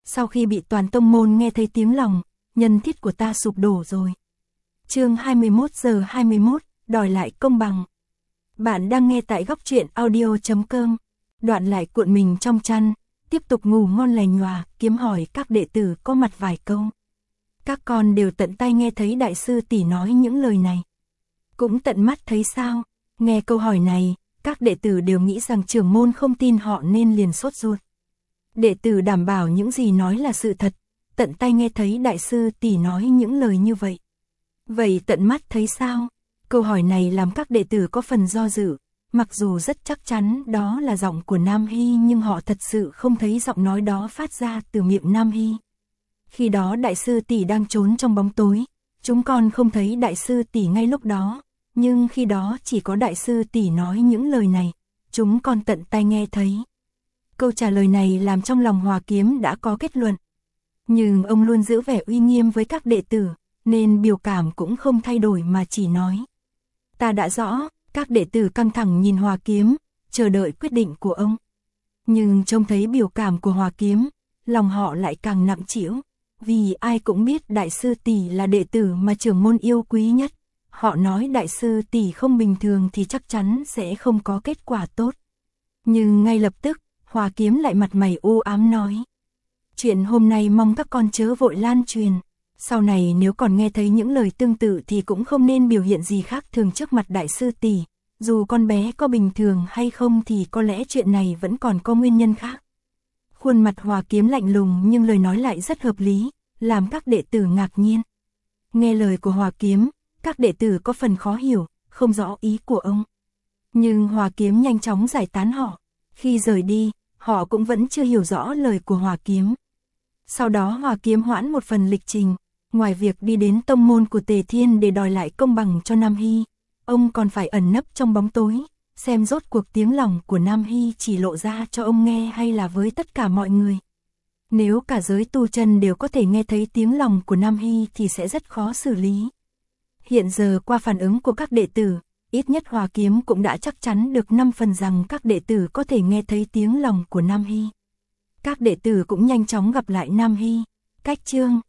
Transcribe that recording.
sau khi bị toàn tông môn nghe thấy tiếng lòng, nhân thiết của ta sụp đổ rồi. Chương 21:21, đòi lại công bằng. Bạn đang nghe tại Góc Truyện Audio.com. Đoạn lại cuộn mình trong chăn, tiếp tục ngủ ngon lành nhòa, kiếm hỏi các đệ tử có mặt vài câu. Các con đều tận tai nghe thấy đại sư tỷ nói những lời này. Cũng tận mắt thấy sao? Nghe câu hỏi này, các đệ tử đều nghĩ rằng trưởng môn không tin họ nên liền sốt ruột. Đệ tử đảm bảo những gì nói là sự thật, tận tai nghe thấy đại sư tỷ nói những lời như vậy. Vậy tận mắt thấy sao? Câu hỏi này làm các đệ tử có phần do dự, mặc dù rất chắc chắn đó là giọng của Nam Hy nhưng họ thật sự không thấy giọng nói đó phát ra từ miệng Nam Hy. Khi đó đại sư tỷ đang trốn trong bóng tối, chúng con không thấy đại sư tỷ ngay lúc đó, nhưng khi đó chỉ có đại sư tỷ nói những lời này, chúng con tận tai nghe thấy. Câu trả lời này làm trong lòng Hòa Kiếm đã có kết luận. Nhưng ông luôn giữ vẻ uy nghiêm với các đệ tử, nên biểu cảm cũng không thay đổi mà chỉ nói. Ta đã rõ, các đệ tử căng thẳng nhìn Hòa Kiếm, chờ đợi quyết định của ông. Nhưng trông thấy biểu cảm của Hòa Kiếm, lòng họ lại càng nặng trĩu, vì ai cũng biết đại sư tỷ là đệ tử mà trưởng môn yêu quý nhất. Họ nói đại sư tỷ không bình thường thì chắc chắn sẽ không có kết quả tốt. Nhưng ngay lập tức, Hòa Kiếm lại mặt mày u ám nói. Chuyện hôm nay mong các con chớ vội lan truyền. Sau này nếu còn nghe thấy những lời tương tự thì cũng không nên biểu hiện gì khác thường trước mặt đại sư tỷ. Dù con bé có bình thường hay không thì có lẽ chuyện này vẫn còn có nguyên nhân khác. Khuôn mặt Hòa Kiếm lạnh lùng nhưng lời nói lại rất hợp lý, làm các đệ tử ngạc nhiên. Nghe lời của Hòa Kiếm, các đệ tử có phần khó hiểu, không rõ ý của ông. Nhưng Hòa Kiếm nhanh chóng giải tán họ. Khi rời đi, họ cũng vẫn chưa hiểu rõ lời của Hòa Kiếm. Sau đó Hòa Kiếm hoãn một phần lịch trình, ngoài việc đi đến tông môn của Tề Thiên để đòi lại công bằng cho Nam Hy, ông còn phải ẩn nấp trong bóng tối, xem rốt cuộc tiếng lòng của Nam Hy chỉ lộ ra cho ông nghe hay là với tất cả mọi người. Nếu cả giới tu chân đều có thể nghe thấy tiếng lòng của Nam Hy thì sẽ rất khó xử lý. Hiện giờ qua phản ứng của các đệ tử, ít nhất Hòa Kiếm cũng đã chắc chắn được 5 phần rằng các đệ tử có thể nghe thấy tiếng lòng của Nam Hy. Các đệ tử cũng nhanh chóng gặp lại Nam Hy. Cách chương